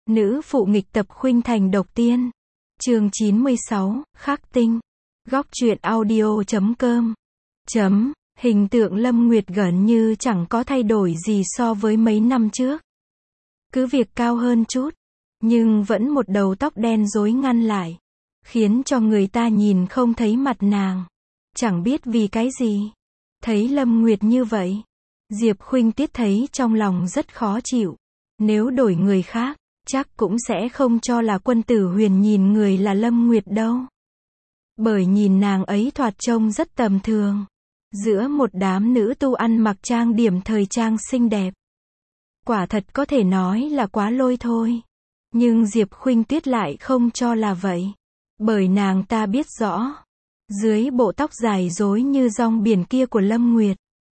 Nữ phụ nghịch tập khuynh thành độc tiên. Chương 96, Khắc tinh. Góc truyện audio.com. Hình tượng Lâm Nguyệt gần như chẳng có thay đổi gì so với mấy năm trước. Cứ việc cao hơn chút, nhưng vẫn một đầu tóc đen rối ngăn lại, khiến cho người ta nhìn không thấy mặt nàng. Chẳng biết vì cái gì. Thấy Lâm Nguyệt như vậy, Diệp Khuynh Tiết thấy trong lòng rất khó chịu. Nếu đổi người khác, chắc cũng sẽ không cho là Quân Tử Huyền nhìn người là Lâm Nguyệt đâu. Bởi nhìn nàng ấy thoạt trông rất tầm thường, giữa một đám nữ tu ăn mặc trang điểm thời trang xinh đẹp. Quả thật có thể nói là quá lôi thôi. Nhưng Diệp Khuynh Tiết lại không cho là vậy. Bởi nàng ta biết rõ, dưới bộ tóc dài rối như rong biển kia của Lâm Nguyệt,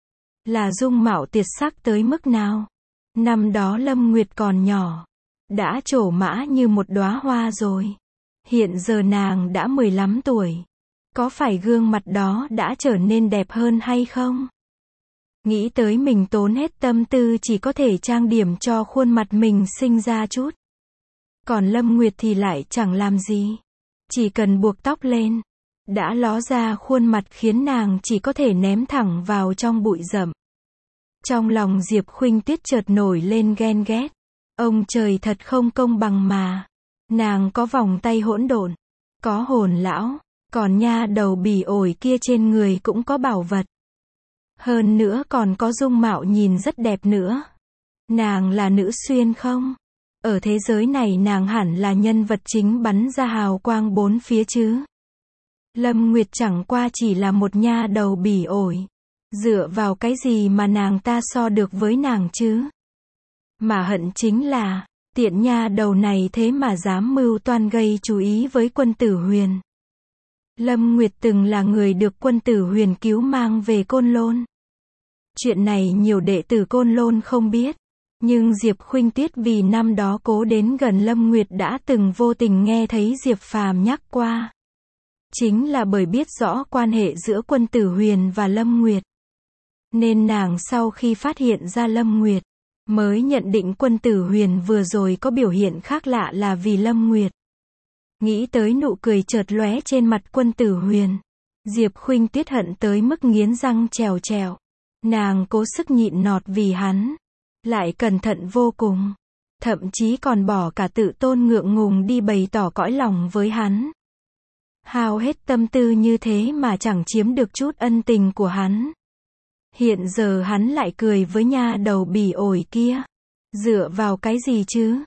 là dung mạo tuyệt sắc tới mức nào. Năm đó Lâm Nguyệt còn nhỏ, đã trổ mã như một đóa hoa rồi. Hiện giờ nàng đã 15 tuổi. Có phải gương mặt đó đã trở nên đẹp hơn hay không? Nghĩ tới mình tốn hết tâm tư chỉ có thể trang điểm cho khuôn mặt mình xinh ra chút. Còn Lâm Nguyệt thì lại chẳng làm gì. Chỉ cần buộc tóc lên, đã ló ra khuôn mặt khiến nàng chỉ có thể ném thẳng vào trong bụi rậm. Trong lòng Diệp Khuynh Tiết chợt nổi lên ghen ghét. Ông trời thật không công bằng mà. Nàng có vòng tay hỗn độn, có hồn lão, còn nha đầu bỉ ổi kia trên người cũng có bảo vật. Hơn nữa còn có dung mạo nhìn rất đẹp nữa. Nàng là nữ xuyên không? Ở thế giới này nàng hẳn là nhân vật chính bắn ra hào quang bốn phía chứ. Lâm Nguyệt chẳng qua chỉ là một nha đầu bỉ ổi. Dựa vào cái gì mà nàng ta so được với nàng chứ? Mà hận chính là, tiện nha đầu này thế mà dám mưu toan gây chú ý với Quân Tử Huyền. Lâm Nguyệt từng là người được Quân Tử Huyền cứu mang về Côn Lôn. Chuyện này nhiều đệ tử Côn Lôn không biết. Nhưng Diệp Khuynh Tiết vì năm đó cố đến gần Lâm Nguyệt đã từng vô tình nghe thấy Diệp Phàm nhắc qua. Chính là bởi biết rõ quan hệ giữa Quân Tử Huyền và Lâm Nguyệt. Nên nàng sau khi phát hiện ra Lâm Nguyệt, mới nhận định Quân Tử Huyền vừa rồi có biểu hiện khác lạ là vì Lâm Nguyệt. Nghĩ tới nụ cười chợt lóe trên mặt Quân Tử Huyền, Diệp Khuynh Tiết hận tới mức nghiến răng trèo trèo. Nàng cố sức nhịn nọt vì hắn, lại cẩn thận vô cùng, thậm chí còn bỏ cả tự tôn ngượng ngùng đi bày tỏ cõi lòng với hắn. Hao hết tâm tư như thế mà chẳng chiếm được chút ân tình của hắn. Hiện giờ hắn lại cười với nha đầu bỉ ổi kia. Dựa vào cái gì chứ?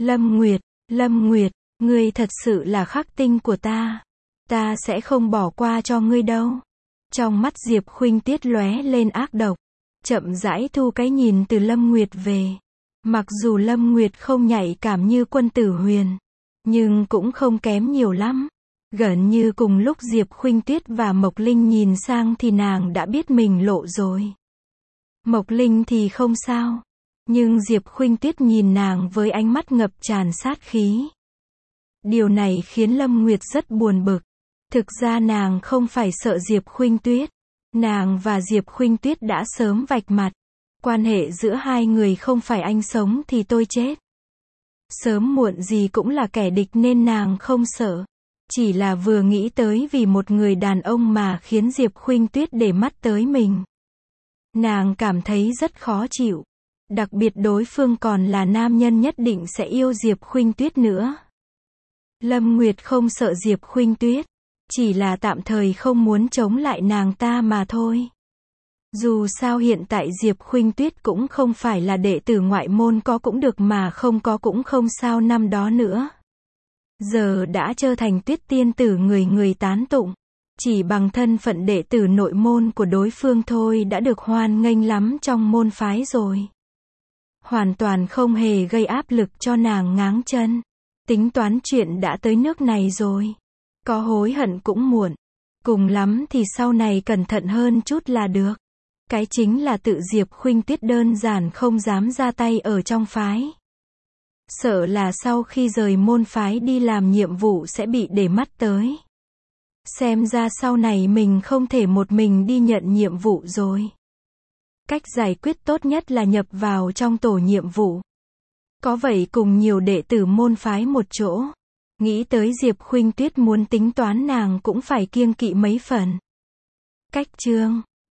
Lâm Nguyệt, ngươi thật sự là khắc tinh của ta. Ta sẽ không bỏ qua cho ngươi đâu. Trong mắt Diệp Khuynh Tiết lóe lên ác độc. Chậm rãi thu cái nhìn từ Lâm Nguyệt về. Mặc dù Lâm Nguyệt không nhạy cảm như Quân Tử Huyền, nhưng cũng không kém nhiều lắm. Gần như cùng lúc Diệp Khuynh Tiết và Mộc Linh nhìn sang thì nàng đã biết mình lộ rồi. Mộc Linh thì không sao. Nhưng Diệp Khuynh Tiết nhìn nàng với ánh mắt ngập tràn sát khí. Điều này khiến Lâm Nguyệt rất buồn bực. Thực ra nàng không phải sợ Diệp Khuynh Tuyết. Nàng và Diệp Khuynh Tuyết đã sớm vạch mặt. Quan hệ giữa hai người không phải anh sống thì tôi chết. Sớm muộn gì cũng là kẻ địch nên nàng không sợ. Chỉ là vừa nghĩ tới vì một người đàn ông mà khiến Diệp Khuynh Tuyết để mắt tới mình. Nàng cảm thấy rất khó chịu. Đặc biệt đối phương còn là nam nhân nhất định sẽ yêu Diệp Khuynh Tuyết nữa. Lâm Nguyệt không sợ Diệp Khuynh Tuyết. Chỉ là tạm thời không muốn chống lại nàng ta mà thôi. Dù sao hiện tại Diệp Khuynh Tuyết cũng không phải là đệ tử ngoại môn, có cũng được mà không có cũng không sao năm đó nữa. Giờ đã trở thành Tuyết tiên tử người người tán tụng. Chỉ bằng thân phận đệ tử nội môn của đối phương thôi đã được hoan nghênh lắm trong môn phái rồi. Hoàn toàn không hề gây áp lực cho nàng ngáng chân. Tính toán chuyện đã tới nước này rồi. Có hối hận cũng muộn. Cùng lắm thì sau này cẩn thận hơn chút là được. Cái chính là tự Diệp Khuynh Tiết đơn giản không dám ra tay ở trong phái. Sợ là sau khi rời môn phái đi làm nhiệm vụ sẽ bị để mắt tới. Xem ra sau này mình không thể một mình đi nhận nhiệm vụ rồi. Cách giải quyết tốt nhất là nhập vào trong tổ nhiệm vụ. Có vậy cùng nhiều đệ tử môn phái một chỗ. Nghĩ tới Diệp Khuynh Tuyết muốn tính toán nàng cũng phải kiêng kỵ mấy phần. Cách chương